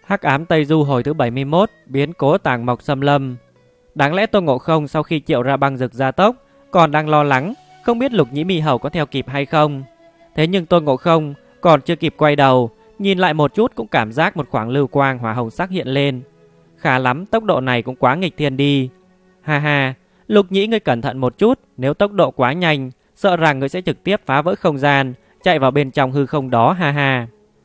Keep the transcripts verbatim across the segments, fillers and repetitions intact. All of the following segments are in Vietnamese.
Hắc ám Tây Du hồi thứ bảy mươi mốt, biến cố Tàng Mộc Xâm Lâm. Đáng lẽ Tôn Ngộ Không sau khi triệu ra băng rực gia tốc còn đang lo lắng không biết Lục Nhĩ Mi Hầu có theo kịp hay không. Thế nhưng Tôn Ngộ Không còn chưa kịp quay đầu, nhìn lại một chút cũng cảm giác một khoảng lưu quang hỏa hồng sắc hiện lên. Khá lắm, tốc độ này cũng quá nghịch thiên đi. Ha ha, Lục Nhĩ ngươi cẩn thận một chút, nếu tốc độ quá nhanh, sợ rằng ngươi sẽ trực tiếp phá vỡ không gian, chạy vào bên trong hư không đó, ha ha.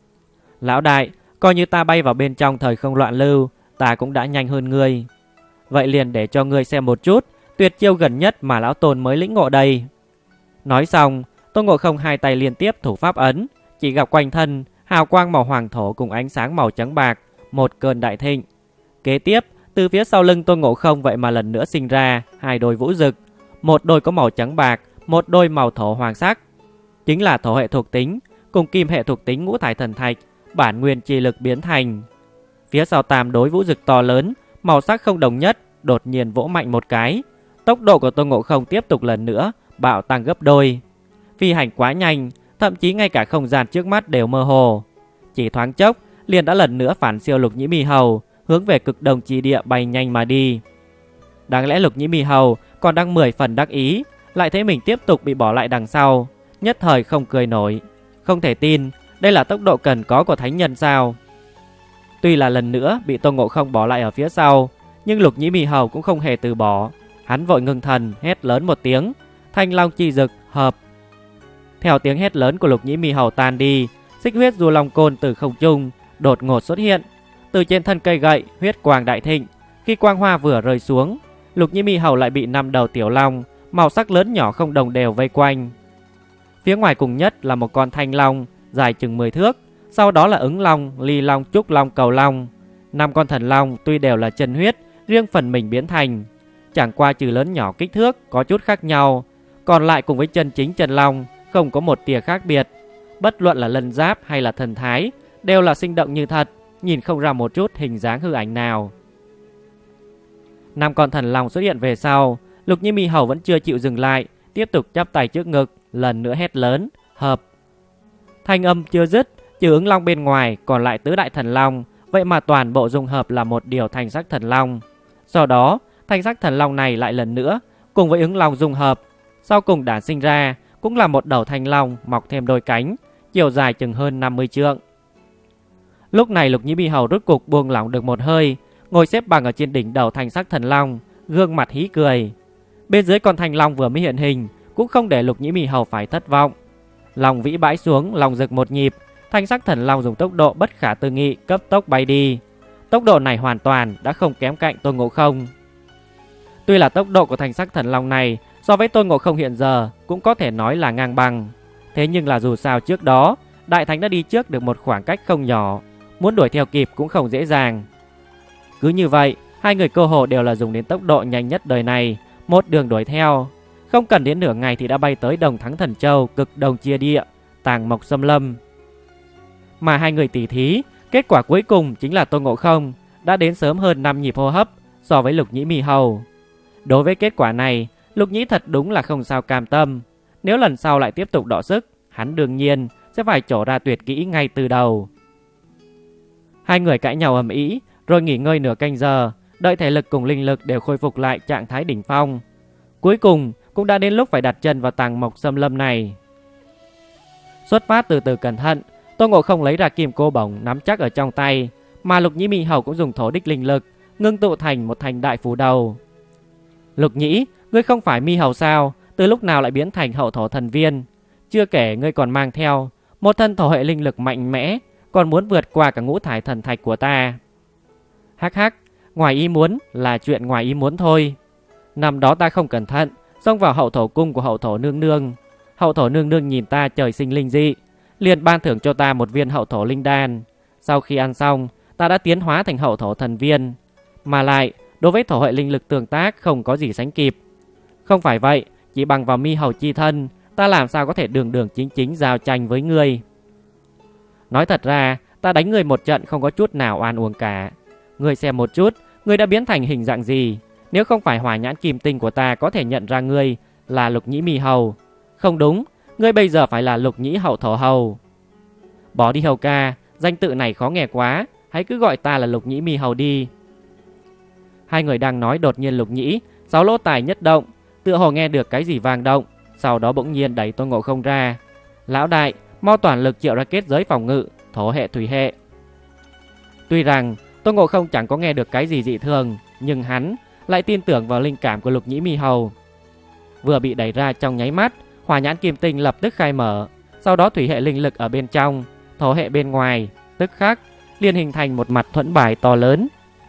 Lão đại, coi như ta bay vào bên trong thời không loạn lưu, ta cũng đã nhanh hơn ngươi. Vậy liền để cho ngươi xem một chút tuyệt chiêu gần nhất mà lão Tôn mới lĩnh ngộ đây. Nói xong, Tôn Ngộ Không hai tay liên tiếp thủ pháp ấn, chỉ gặp quanh thân hào quang màu hoàng thổ cùng ánh sáng màu trắng bạc, một cơn đại thịnh. Kế tiếp, từ phía sau lưng Tôn Ngộ Không vậy mà lần nữa sinh ra hai đôi vũ rực, một đôi có màu trắng bạc, một đôi màu thổ hoàng sắc, chính là thổ hệ thuộc tính cùng kim hệ thuộc tính ngũ thải thần thạch, bản nguyên chi lực biến thành. Phía sau tam đối vũ rực to lớn, màu sắc không đồng nhất, đột nhiên vỗ mạnh một cái, tốc độ của Tôn Ngộ Không tiếp tục lần nữa bạo tăng gấp đôi. Phi hành quá nhanh, thậm chí ngay cả không gian trước mắt đều mơ hồ. Chỉ thoáng chốc, liền đã lần nữa phản siêu Lục Nhĩ Mi Hầu, hướng về cực đông chi địa bay nhanh mà đi. Đáng lẽ Lục Nhĩ Mi Hầu còn đang mười phần đắc ý, lại thấy mình tiếp tục bị bỏ lại đằng sau, nhất thời không cười nổi. Không thể tin, đây là tốc độ cần có của thánh nhân sao? Tuy là lần nữa bị Tôn Ngộ Không bỏ lại ở phía sau, nhưng Lục Nhĩ Mi Hầu cũng không hề từ bỏ. Hắn vội ngưng thần, hét lớn một tiếng, Thanh Long chi dực hợp. Theo tiếng hét lớn của Lục Nhĩ Mi Hầu tan đi, xích huyết du long côn từ không trung đột ngột xuất hiện. Từ trên thân cây gậy, huyết quang đại thịnh. Khi quang hoa vừa rơi xuống, Lục Nhĩ Mi Hầu lại bị năm đầu tiểu long màu sắc lớn nhỏ không đồng đều vây quanh. Phía ngoài cùng nhất là một con thanh long dài chừng mười thước, sau đó là ứng long, ly long, trúc long, cầu long. Năm con thần long tuy đều là chân huyết, riêng phần mình biến thành, chẳng qua trừ lớn nhỏ kích thước có chút khác nhau, còn lại cùng với chân chính chân long không có một tia khác biệt. Bất luận là lân giáp hay là thần thái đều là sinh động như thật, nhìn không ra một chút hình dáng hư ảnh nào. Năm con thần long xuất hiện về sau, Lục Nhĩ Mi Hầu vẫn chưa chịu dừng lại, tiếp tục chắp tay trước ngực, lần nữa hét lớn, hợp. Thanh âm chưa dứt, trừ ứng long bên ngoài, còn lại tứ đại thần long, vậy mà toàn bộ dung hợp là một điều thanh sắc thần long. Sau đó, thanh sắc thần long này lại lần nữa cùng với ứng long dung hợp, sau cùng đản sinh ra cũng là một đầu thanh long mọc thêm đôi cánh, chiều dài chừng hơn năm mươi trượng. Lúc này Lục Nhĩ Mi Hầu rốt cục buông lỏng được một hơi, ngồi xếp bằng ở trên đỉnh đầu thanh sắc thần long, gương mặt hí cười. Bên dưới con thanh long vừa mới hiện hình cũng không để Lục Nhĩ Mi Hầu phải thất vọng. Long vĩ bãi xuống, long rực một nhịp, thanh sắc thần long dùng tốc độ bất khả tư nghị cấp tốc bay đi. Tốc độ này hoàn toàn đã không kém cạnh Tôn Ngộ Không. Tuy là tốc độ của thanh sắc thần long này so với Tôn Ngộ Không hiện giờ cũng có thể nói là ngang bằng, thế nhưng là dù sao trước đó Đại Thánh đã đi trước được một khoảng cách không nhỏ, muốn đuổi theo kịp cũng không dễ dàng. Cứ như vậy, hai người cơ hồ đều là dùng đến tốc độ nhanh nhất đời này, một đường đuổi theo, không cần đến nửa ngày thì đã bay tới Đồng Thắng Thần Châu, cực đông chia địa, Tàng Mộc Xâm Lâm. Mà hai người tỉ thí, kết quả cuối cùng chính là Tôn Ngộ Không đã đến sớm hơn năm nhịp hô hấp so với Lục Nhĩ Mi Hầu. Đối với kết quả này, Lục Nhĩ thật đúng là không sao cam tâm. Nếu lần sau lại tiếp tục đọ sức, hắn đương nhiên sẽ phải trổ ra tuyệt kỹ ngay từ đầu. Hai người cãi nhau ầm ĩ, rồi nghỉ ngơi nửa canh giờ, đợi thể lực cùng linh lực đều khôi phục lại trạng thái đỉnh phong. Cuối cùng cũng đã đến lúc phải đặt chân vào Tàng Mộc Xâm Lâm này. Xuất phát từ từ cẩn thận, Tôn Ngộ Không lấy ra kim cô bổng nắm chắc ở trong tay, mà Lục Nhĩ Mi Hầu cũng dùng thổ đích linh lực ngưng tụ thành một thành đại phù đầu. Lục Nhĩ, ngươi không phải Mi Hầu sao? Từ lúc nào lại biến thành hậu thổ thần viên? Chưa kể ngươi còn mang theo một thân thổ hệ linh lực mạnh mẽ, còn muốn vượt qua cả ngũ thải thần thạch của ta. Hắc hắc, ngoài ý muốn là chuyện ngoài ý muốn thôi. Năm đó ta không cẩn thận xông vào hậu thổ cung của hậu thổ nương nương. Hậu thổ nương nương nhìn ta trời sinh linh dị, liền ban thưởng cho ta một viên hậu thổ linh đan. Sau khi ăn xong, ta đã tiến hóa thành hậu thổ thần viên, mà lại đối với thổ hệ linh lực tương tác không có gì sánh kịp. Không phải vậy, chỉ bằng vào Mi Hầu chi thân, ta làm sao có thể đường đường chính chính giao tranh với ngươi. Nói thật ra, ta đánh ngươi một trận không có chút nào oan uổng cả. Ngươi xem một chút, ngươi đã biến thành hình dạng gì? Nếu không phải hỏa nhãn kim tinh của ta có thể nhận ra ngươi là Lục Nhĩ Mi Hầu. Không đúng, ngươi bây giờ phải là Lục Nhĩ Hậu Thổ Hầu. Bỏ đi Hầu ca, danh tự này khó nghe quá, hãy cứ gọi ta là Lục Nhĩ Mi Hầu đi. Hai người đang nói, đột nhiên Lục Nhĩ sáu lỗ tai nhất động, tựa hồ nghe được cái gì vang động, sau đó bỗng nhiên đẩy Tôn Ngộ Không ra. Lão đại, mau toàn lực triệu ra kết giới phòng ngự, thổ hệ thủy hệ. Tuy rằng Tôn Ngộ Không chẳng có nghe được cái gì dị thường, nhưng hắn lại tin tưởng vào linh cảm của Lục Nhĩ Mi Hầu. Vừa bị đẩy ra trong nháy mắt, hỏa nhãn kim tinh lập tức khai mở, sau đó thủy hệ linh lực ở bên trong, thổ hệ bên ngoài, tức khắc liền hình thành một mặt thuẫn bài to lớn.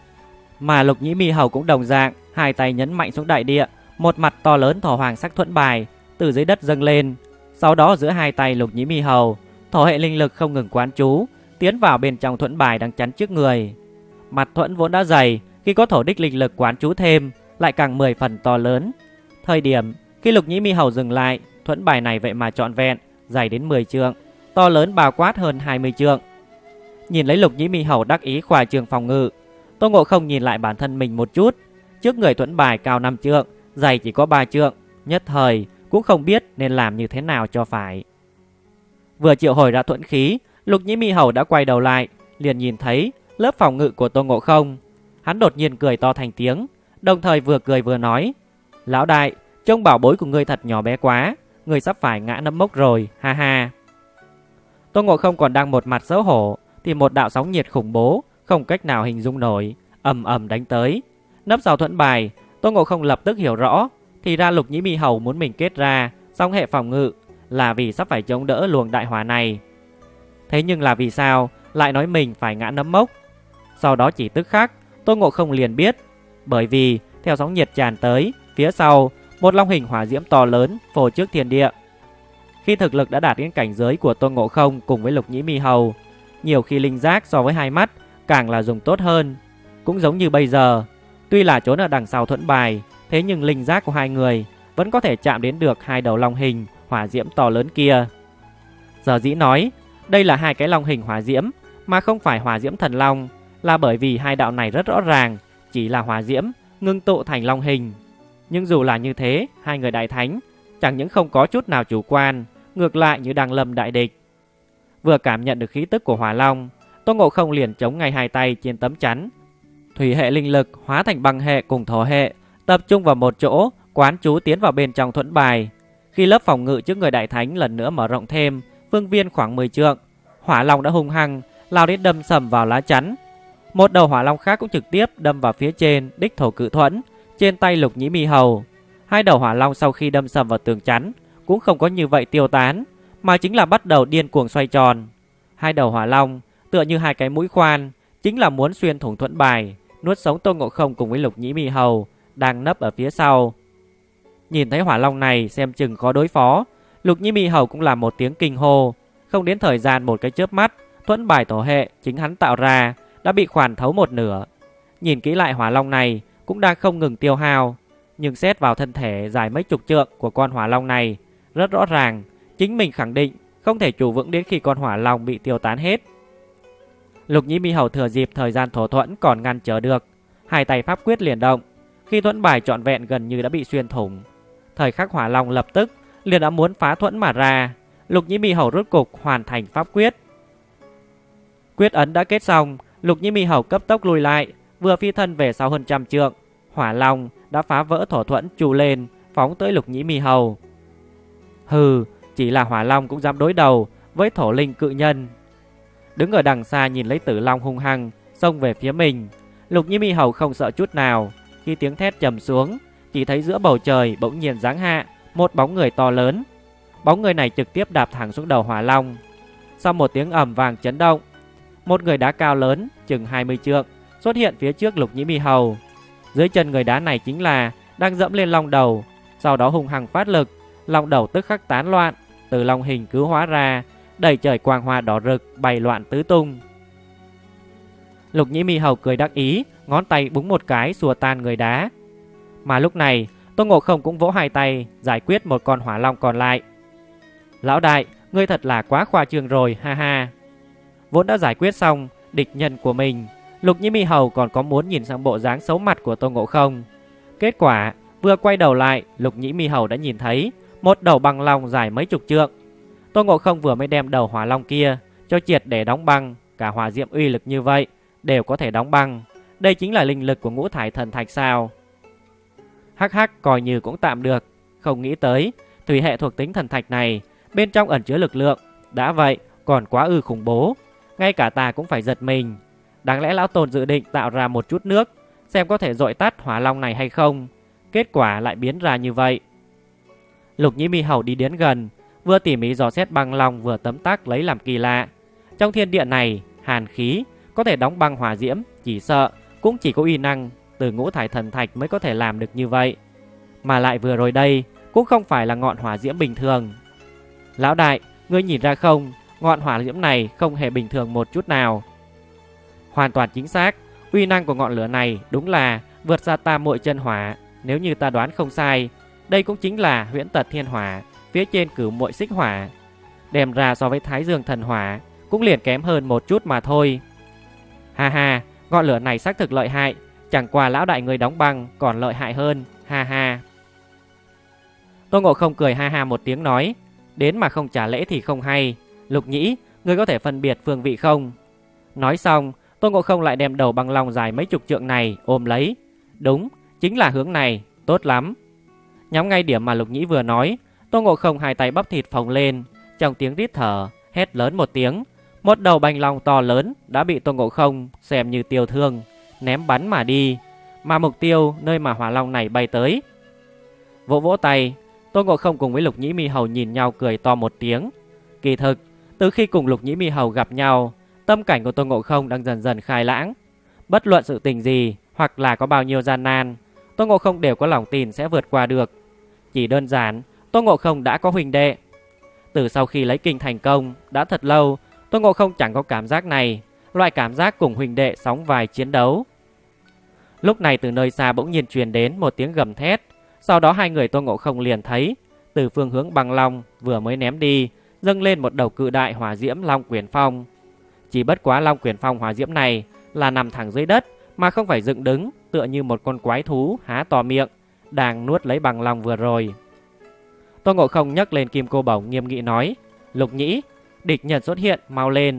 Mà Lục Nhĩ Mi Hầu cũng đồng dạng, hai tay nhấn mạnh xuống đại địa, một mặt to lớn thổ hoàng sắc thuẫn bài từ dưới đất dâng lên. Sau đó giữa hai tay Lục Nhĩ Mi Hầu, thổ hệ linh lực không ngừng quán chú, tiến vào bên trong thuẫn bài đang chắn trước người. Mặt thuẫn vốn đã dày, khi có thổ đích linh lực quán chú thêm, lại càng mười phần to lớn. Thời điểm khi Lục Nhĩ Mi Hầu dừng lại, thuẫn bài này vậy mà trọn vẹn dày đến mười trượng, to lớn bao quát hơn hai mươi trượng. Nhìn lấy Lục Nhĩ Mi Hầu đắc ý khoa trương phòng ngự, Tôn Ngộ Không nhìn lại bản thân mình một chút. Trước người thuẫn bài cao năm trượng, dày chỉ có ba trượng, nhất thời cũng không biết nên làm như thế nào cho phải. Vừa triệu hồi ra thuẫn khí, Lục Nhĩ Mi Hầu đã quay đầu lại, liền nhìn thấy lớp phòng ngự của Tôn Ngộ Không. Hắn đột nhiên cười to thành tiếng, đồng thời vừa cười vừa nói: "Lão đại, trông bảo bối của ngươi thật nhỏ bé quá, ngươi sắp phải ngã nấm mốc rồi, ha ha." Tôn Ngộ Không còn đang một mặt xấu hổ, thì một đạo sóng nhiệt khủng bố không cách nào hình dung nổi ầm ầm đánh tới. Nấp sau thuẫn bài, Tôn Ngộ Không lập tức hiểu rõ, thì ra Lục Nhĩ Mi Hầu muốn mình kết ra song hệ phòng ngự là vì sắp phải chống đỡ luồng đại hỏa này. Thế nhưng là vì sao lại nói mình phải ngã nấm mốc? Sau đó chỉ tức khắc, Tôn Ngộ Không liền biết, bởi vì theo sóng nhiệt tràn tới, phía sau một long hình hỏa diễm to lớn phô trước thiên địa. Khi thực lực đã đạt đến cảnh giới của Tôn Ngộ Không cùng với Lục Nhĩ Mi Hầu, nhiều khi linh giác so với hai mắt càng là dùng tốt hơn. Cũng giống như bây giờ, tuy là trốn ở đằng sau thuẫn bài, thế nhưng linh giác của hai người vẫn có thể chạm đến được hai đầu long hình hỏa diễm to lớn kia. Giờ dĩ nói đây là hai cái long hình hỏa diễm mà không phải hỏa diễm thần long, là bởi vì hai đạo này rất rõ ràng chỉ là hỏa diễm ngưng tụ thành long hình. Nhưng dù là như thế, hai người đại thánh chẳng những không có chút nào chủ quan, ngược lại như đang lâm đại địch. Vừa cảm nhận được khí tức của hỏa long, Tôn Ngộ Không liền chống ngay hai tay trên tấm chắn. Thủy hệ linh lực hóa thành băng hệ cùng thổ hệ, tập trung vào một chỗ, quán chú tiến vào bên trong thuẫn bài. Khi lớp phòng ngự trước người đại thánh lần nữa mở rộng thêm, phương viên khoảng mười trượng, hỏa long đã hung hăng lao đến đâm sầm vào lá chắn. Một đầu hỏa long khác cũng trực tiếp đâm vào phía trên đích thổ cự thuẫn trên tay Lục Nhĩ Mi Hầu. Hai đầu hỏa long sau khi đâm sầm vào tường chắn cũng không có như vậy tiêu tán, mà chính là bắt đầu điên cuồng xoay tròn. Hai đầu hỏa long tựa như hai cái mũi khoan, chính là muốn xuyên thủng thuẫn bài, nuốt sống Tôn Ngộ Không cùng với Lục Nhĩ Mi Hầu đang nấp ở phía sau. Nhìn thấy hỏa long này xem chừng khó đối phó, Lục Nhĩ Mi Hầu cũng làm một tiếng kinh hô. Không đến thời gian một cái chớp mắt, thuẫn bài thổ hệ chính hắn tạo ra đã bị khoản thấu một nửa. Nhìn kỹ lại hỏa long này cũng đang không ngừng tiêu hao, nhưng xét vào thân thể dài mấy chục trượng của con hỏa long này, rất rõ ràng chính mình khẳng định không thể trụ vững đến khi con hỏa long bị tiêu tán hết. Lục Nhĩ Mi Hầu thừa dịp thời gian thổ thuẫn còn ngăn trở được, hai tay pháp quyết liền động. Khi thuẫn bài trọn vẹn gần như đã bị xuyên thủng, thời khắc hỏa long lập tức liền đã muốn phá thuẫn mà ra. Lục Nhĩ Mi Hầu rốt cục hoàn thành pháp quyết. Quyết ấn đã kết xong, Lục Nhĩ Mi Hầu cấp tốc lùi lại, vừa phi thân về sau hơn trăm trượng, hỏa long đã phá vỡ thổ thuẫn trù lên, phóng tới Lục Nhĩ Mi Hầu. Hừ, chỉ là hỏa long cũng dám đối đầu với thổ linh cự nhân. Đứng ở đằng xa nhìn lấy Tử Long hung hăng xông về phía mình, Lục Nhĩ Mi Hầu không sợ chút nào. Khi tiếng thét trầm xuống, chỉ thấy giữa bầu trời bỗng nhiên giáng hạ một bóng người to lớn. Bóng người này trực tiếp đạp thẳng xuống đầu hỏa long. Sau một tiếng ầm vang chấn động, một người đá cao lớn chừng hai mươi trượng xuất hiện phía trước Lục Nhĩ Mi Hầu. Dưới chân người đá này chính là đang dẫm lên long đầu, sau đó hung hăng phát lực, long đầu tức khắc tán loạn, từ long hình cứu hóa ra, đầy trời quang hoa đỏ rực bay loạn tứ tung. Lục Nhĩ Mi Hầu cười đắc ý, ngón tay búng một cái xua tan người đá. Mà lúc này Tôn Ngộ Không cũng vỗ hai tay giải quyết một con hỏa long còn lại. Lão đại, ngươi thật là quá khoa trương rồi, ha ha. Vốn đã giải quyết xong địch nhân của mình, Lục Nhĩ Mi Hầu còn có muốn nhìn sang bộ dáng xấu mặt của Tôn Ngộ Không. Kết quả vừa quay đầu lại, Lục Nhĩ Mi Hầu đã nhìn thấy một đầu băng long dài mấy chục trượng. Tôn Ngộ Không vừa mới đem đầu hỏa long kia cho triệt để đóng băng, cả hỏa diệm uy lực như vậy đều có thể đóng băng. Đây chính là linh lực của ngũ thải thần thạch sao? Hắc hắc, coi như cũng tạm được. Không nghĩ tới thủy hệ thuộc tính thần thạch này bên trong ẩn chứa lực lượng, đã vậy còn quá ư khủng bố, ngay cả ta cũng phải giật mình. Đáng lẽ lão Tôn dự định tạo ra một chút nước, xem có thể dội tắt hỏa long này hay không. Kết quả lại biến ra như vậy. Lục Nhĩ Mi Hầu đi đến gần, vừa tỉ mỉ dò xét băng long vừa tấm tắc lấy làm kỳ lạ. Trong thiên địa này, hàn khí có thể đóng băng hỏa diễm, chỉ sợ cũng chỉ có uy năng từ ngũ thải thần thạch mới có thể làm được như vậy. Mà lại vừa rồi đây cũng không phải là ngọn hỏa diễm bình thường. Lão đại, ngươi nhìn ra không, ngọn hỏa diễm này không hề bình thường một chút nào. Hoàn toàn chính xác, uy năng của ngọn lửa này đúng là vượt xa tam muội chân hỏa. Nếu như ta đoán không sai, đây cũng chính là huyễn tật thiên hỏa phía trên cửu muội xích hỏa. Đem ra so với thái dương thần hỏa cũng liền kém hơn một chút mà thôi. Ha ha, ngọn lửa này xác thực lợi hại, chẳng qua lão đại người đóng băng còn lợi hại hơn, ha ha. Tôn Ngộ Không cười ha ha một tiếng nói, đến mà không trả lễ thì không hay. Lục Nhĩ, ngươi có thể phân biệt phương vị không? Nói xong, Tôn Ngộ Không lại đem đầu băng long dài mấy chục trượng này ôm lấy. Đúng, chính là hướng này, tốt lắm. Nhắm ngay điểm mà Lục Nhĩ vừa nói, Tôn Ngộ Không hai tay bắp thịt phồng lên, trong tiếng rít thở, hét lớn một tiếng. Một đầu băng long to lớn đã bị Tôn Ngộ Không xem như tiêu thương, ném bắn mà đi, mà mục tiêu nơi mà hỏa long này bay tới. Vỗ vỗ tay, Tôn Ngộ Không cùng với Lục Nhĩ Mi Hầu nhìn nhau cười to một tiếng. Kỳ thực, từ khi cùng Lục Nhĩ Mi Hầu gặp nhau, tâm cảnh của Tôn Ngộ Không đang dần dần khai lãng. Bất luận sự tình gì hoặc là có bao nhiêu gian nan, Tôn Ngộ Không đều có lòng tin sẽ vượt qua được. Chỉ đơn giản, Tôn Ngộ Không đã có huynh đệ. Từ sau khi lấy kinh thành công, đã thật lâu, Tôn Ngộ Không chẳng có cảm giác này, loại cảm giác cùng huynh đệ sóng vai chiến đấu. Lúc này từ nơi xa bỗng nhiên truyền đến một tiếng gầm thét. Sau đó hai người Tôn Ngộ Không liền thấy, từ phương hướng băng long vừa mới ném đi, dâng lên một đầu cự đại hỏa diễm Long Quyển Phong. Chỉ bất quá Long Quyển Phong hỏa diễm này là nằm thẳng dưới đất, mà không phải dựng đứng, tựa như một con quái thú há to miệng, đang nuốt lấy băng long vừa rồi. Tôn Ngộ Không nhấc lên kim cô bổng nghiêm nghị nói, Lục Nhĩ, địch nhân xuất hiện, mau lên.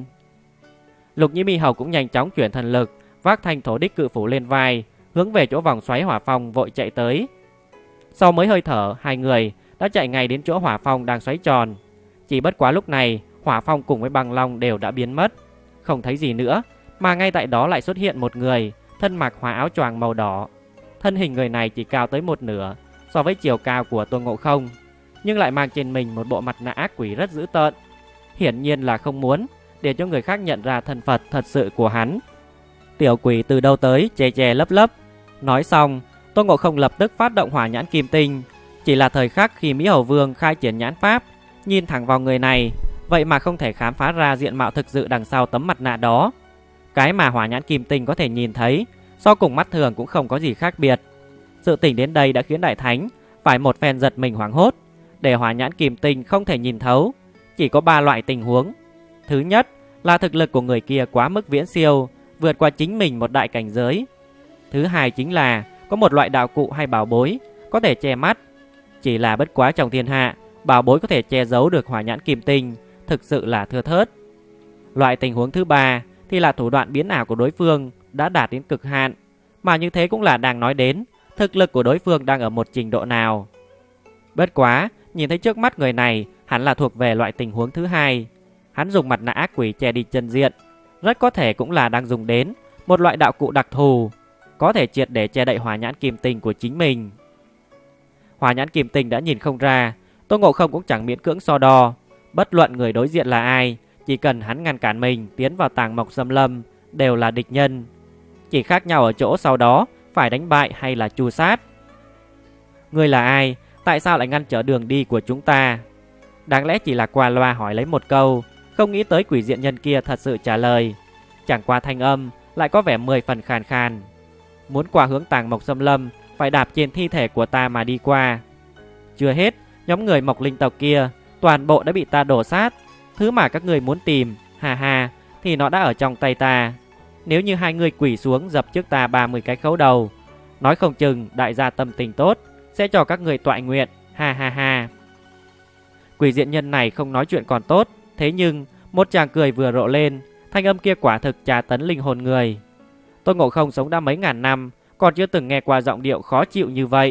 Lục Nhĩ Mi Hầu cũng nhanh chóng chuyển thần lực, vác thanh thổ đích cự phủ lên vai, hướng về chỗ vòng xoáy hỏa phong vội chạy tới. Sau mấy hơi thở, hai người đã chạy ngay đến chỗ hỏa phong đang xoáy tròn. Chỉ bất quá lúc này, hỏa phong cùng với băng long đều đã biến mất, không thấy gì nữa, mà ngay tại đó lại xuất hiện một người, thân mặc hỏa áo choàng màu đỏ. Thân hình người này chỉ cao tới một nửa so với chiều cao của Tôn Ngộ Không, nhưng lại mang trên mình một bộ mặt nạ ác quỷ rất dữ tợn. Hiển nhiên là không muốn để cho người khác nhận ra thân phận thật sự của hắn. Tiểu quỷ từ đâu tới che che lấp lấp. Nói xong, Tôn Ngộ Không lập tức phát động hỏa nhãn kim tinh. Chỉ là thời khắc khi Mỹ Hầu Vương khai triển nhãn pháp, nhìn thẳng vào người này, vậy mà không thể khám phá ra diện mạo thực sự đằng sau tấm mặt nạ đó. Cái mà hỏa nhãn kim tinh có thể nhìn thấy, so cùng mắt thường cũng không có gì khác biệt. Sự tình đến đây đã khiến Đại Thánh phải một phen giật mình hoảng hốt. Để hỏa nhãn kim tinh không thể nhìn thấu, chỉ có ba loại tình huống. Thứ nhất là thực lực của người kia quá mức viễn siêu, vượt qua chính mình một đại cảnh giới. Thứ hai chính là có một loại đạo cụ hay bảo bối có thể che mắt. Chỉ là bất quá trong thiên hạ, bảo bối có thể che giấu được hỏa nhãn kim tinh thực sự là thưa thớt. Loại tình huống thứ ba thì là thủ đoạn biến ảo của đối phương đã đạt đến cực hạn, mà như thế cũng là đang nói đến thực lực của đối phương đang ở một trình độ nào. Bất quá, nhìn thấy trước mắt người này hẳn là thuộc về loại tình huống thứ hai. Hắn dùng mặt nạ ác quỷ che đi chân diện, rất có thể cũng là đang dùng đến một loại đạo cụ đặc thù, có thể triệt để che đậy hỏa nhãn kim tinh của chính mình. Hỏa nhãn kim tinh đã nhìn không ra, Tôn Ngộ Không cũng chẳng miễn cưỡng so đo. Bất luận người đối diện là ai, chỉ cần hắn ngăn cản mình tiến vào Tàng Mộc Xâm Lâm đều là địch nhân. Chỉ khác nhau ở chỗ sau đó phải đánh bại hay là tru sát. Người là ai? Tại sao lại ngăn trở đường đi của chúng ta? Đáng lẽ chỉ là qua loa hỏi lấy một câu, không nghĩ tới quỷ diện nhân kia thật sự trả lời. Chẳng qua thanh âm lại có vẻ mười phần khàn khàn. Muốn qua hướng Tàng Mộc Xâm Lâm phải đạp trên thi thể của ta mà đi qua. Chưa hết, nhóm người Mộc Linh tộc kia toàn bộ đã bị ta đổ sát. Thứ mà các người muốn tìm, hà hà, thì nó đã ở trong tay ta. Nếu như hai người quỳ xuống dập trước ta ba mươi cái khấu đầu, nói không chừng đại gia tâm tình tốt sẽ cho các người toại nguyện, ha ha ha. Quỷ diện nhân này không nói chuyện còn tốt, thế nhưng một tràng cười vừa rộ lên, thanh âm kia quả thực tra tấn linh hồn người. Tôn Ngộ Không sống đã mấy ngàn năm, còn chưa từng nghe qua giọng điệu khó chịu như vậy.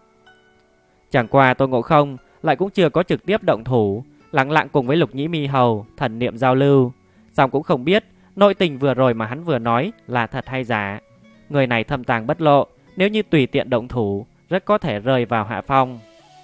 Chẳng qua Tôn Ngộ Không lại cũng chưa có trực tiếp động thủ, lặng lặng cùng với Lục Nhĩ Mi Hầu thần niệm giao lưu, song cũng không biết nội tình vừa rồi mà hắn vừa nói là thật hay giả. Người này thâm tàng bất lộ, nếu như tùy tiện động thủ rất có thể rơi vào hạ phong.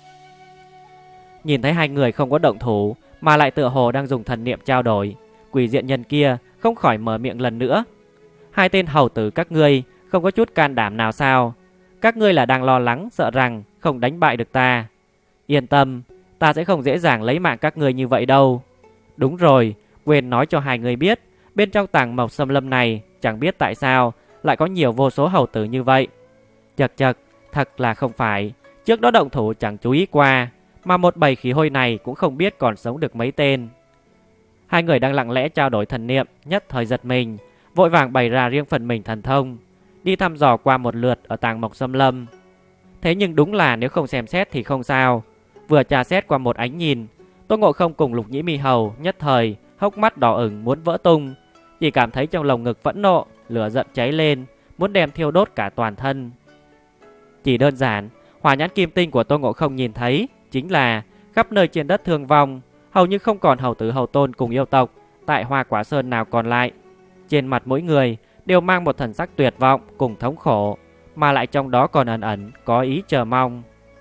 Nhìn thấy hai người không có động thủ mà lại tựa hồ đang dùng thần niệm trao đổi, quỷ diện nhân kia không khỏi mở miệng lần nữa. Hai tên hầu tử các ngươi không có chút can đảm nào sao? Các ngươi là đang lo lắng sợ rằng không đánh bại được ta. Yên tâm, ta sẽ không dễ dàng lấy mạng các ngươi như vậy đâu. Đúng rồi, quên nói cho hai người biết, bên trong tàng mộc xâm lâm này chẳng biết tại sao lại có nhiều vô số hầu tử như vậy. Chật chật, thật là không phải, trước đó động thủ chẳng chú ý qua, mà một bầy khí hôi này cũng không biết còn sống được mấy tên. Hai người đang lặng lẽ trao đổi thần niệm, nhất thời giật mình, vội vàng bày ra riêng phần mình thần thông, đi thăm dò qua một lượt ở tàng mộc xâm lâm. Thế nhưng đúng là nếu không xem xét thì không sao. Vừa tra xét qua một ánh nhìn, Tôn Ngộ Không cùng Lục Nhĩ Mi Hầu nhất thời hốc mắt đỏ ửng muốn vỡ tung, chỉ cảm thấy trong lồng ngực phẫn nộ, lửa giận cháy lên, muốn đem thiêu đốt cả toàn thân. Chỉ đơn giản, hỏa nhãn kim tinh của Tôn Ngộ Không nhìn thấy chính là khắp nơi trên đất thương vong, hầu như không còn hầu tử hầu tôn cùng yêu tộc tại Hoa Quả Sơn nào còn lại. Trên mặt mỗi người đều mang một thần sắc tuyệt vọng cùng thống khổ, mà lại trong đó còn ẩn ẩn có ý chờ mong.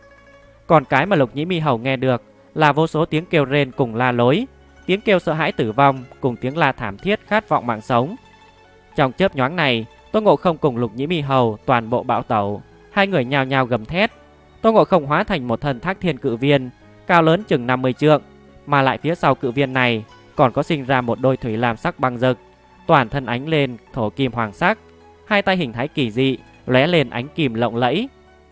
Còn cái mà Lục Nhĩ Mi Hầu nghe được là vô số tiếng kêu rên cùng la lối, tiếng kêu sợ hãi tử vong cùng tiếng la thảm thiết khát vọng mạng sống. Trong chớp nhoáng này, Tôn Ngộ Không cùng Lục Nhĩ Mi Hầu toàn bộ bạo tẩu, hai người nhao nhao gầm thét. Tôn Ngộ Không hóa thành một thần Thác Thiên cự viên cao lớn chừng năm mươi trượng, mà lại phía sau cự viên này còn có sinh ra một đôi thủy lam sắc băng rực, toàn thân ánh lên thổ kim hoàng sắc, hai tay hình thái kỳ dị lóe lên ánh kim lộng lẫy.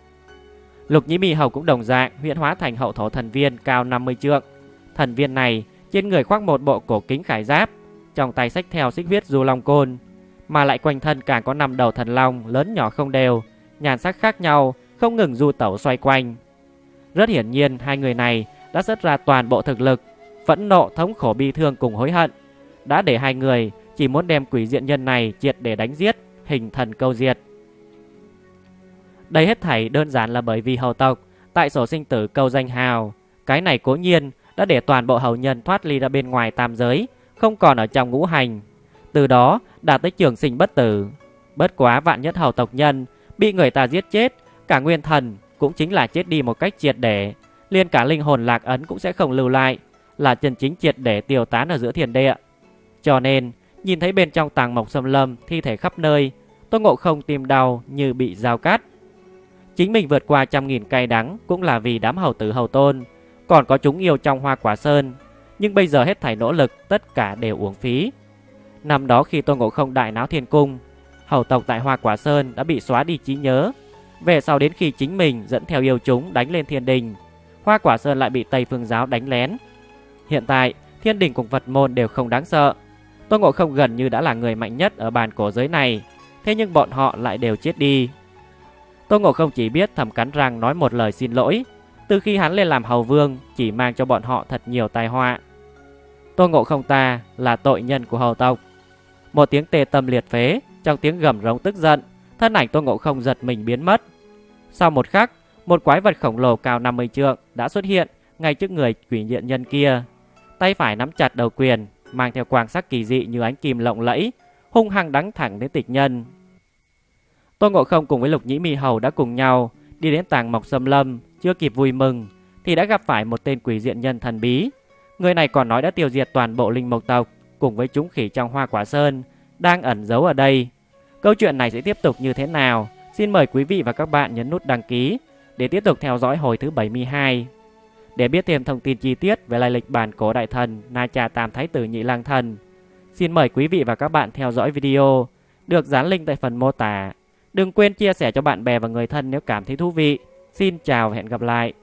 Lục Nhĩ Mi Hầu cũng đồng dạng huyễn hóa thành hậu thổ thần viên cao năm mươi trượng. Thần viên này trên người khoác một bộ cổ kính khải giáp, trong tay xách theo xích huyết du long côn, mà lại quanh thân càng có năm đầu thần long lớn nhỏ không đều, nhan sắc khác nhau, không ngừng du tẩu xoay quanh. Rất hiển nhiên hai người này đã xuất ra toàn bộ thực lực, phẫn nộ, thống khổ, bi thương cùng hối hận, đã để hai người chỉ muốn đem quỷ diện nhân này triệt để đánh giết, hình thần câu diệt. Đây hết thảy đơn giản là bởi vì hầu tộc tại sổ sinh tử câu danh hào, cái này cố nhiên đã để toàn bộ hầu nhân thoát ly ra bên ngoài tam giới, không còn ở trong ngũ hành, từ đó đạt tới trường sinh bất tử. Bất quá vạn nhất hầu tộc nhân bị người ta giết chết, cả nguyên thần cũng chính là chết đi một cách triệt để, liền cả linh hồn lạc ấn cũng sẽ không lưu lại, là chân chính triệt để tiêu tán ở giữa thiên địa. Cho nên nhìn thấy bên trong tàng mộc xâm lâm thi thể khắp nơi, Tôn Ngộ Không tim đau như bị dao cắt. Chính mình vượt qua trăm nghìn cay đắng cũng là vì đám hầu tử hầu tôn, còn có chúng yêu trong Hoa Quả Sơn, nhưng bây giờ hết thảy nỗ lực tất cả đều uổng phí. Năm đó khi Tôn Ngộ Không đại náo thiên cung, hầu tộc tại Hoa Quả Sơn đã bị xóa đi trí nhớ. Về sau đến khi chính mình dẫn theo yêu chúng đánh lên thiên đình, Hoa Quả Sơn lại bị Tây Phương giáo đánh lén. Hiện tại thiên đình cùng Phật môn đều không đáng sợ, Tôn Ngộ Không gần như đã là người mạnh nhất ở bàn cổ giới này, thế nhưng bọn họ lại đều chết đi. Tôn Ngộ Không chỉ biết thầm cắn răng nói một lời xin lỗi. Từ khi hắn lên làm hầu vương, chỉ mang cho bọn họ thật nhiều tai họa. Tôn Ngộ Không ta là tội nhân của hầu tộc. Một tiếng tê tâm liệt phế, trong tiếng gầm rống tức giận, thân ảnh Tôn Ngộ Không giật mình biến mất. Sau một khắc, một quái vật khổng lồ cao năm mươi trượng đã xuất hiện ngay trước người quỷ diện nhân kia. Tay phải nắm chặt đầu quyền, mang theo quang sắc kỳ dị như ánh kim lộng lẫy, hung hăng đắng thẳng đến tịch nhân. Tôn Ngộ Không cùng với Lục Nhĩ Mi Hầu đã cùng nhau đi đến tàng mộc xâm lâm, chưa kịp vui mừng thì đã gặp phải một tên quỷ diện nhân thần bí. Người này còn nói đã tiêu diệt toàn bộ linh mộc tộc cùng với chúng khỉ trong Hoa Quả Sơn đang ẩn giấu ở đây. Câu chuyện này sẽ tiếp tục như thế nào? Xin mời quý vị và các bạn nhấn nút đăng ký để tiếp tục theo dõi hồi thứ bảy mươi hai. Để biết thêm thông tin chi tiết về lai lịch bản cổ đại thần Na Cha Tam Thái Tử Nhị Lang Thần, xin mời quý vị và các bạn theo dõi video được dán link tại phần mô tả. Đừng quên chia sẻ cho bạn bè và người thân nếu cảm thấy thú vị. Xin chào và hẹn gặp lại.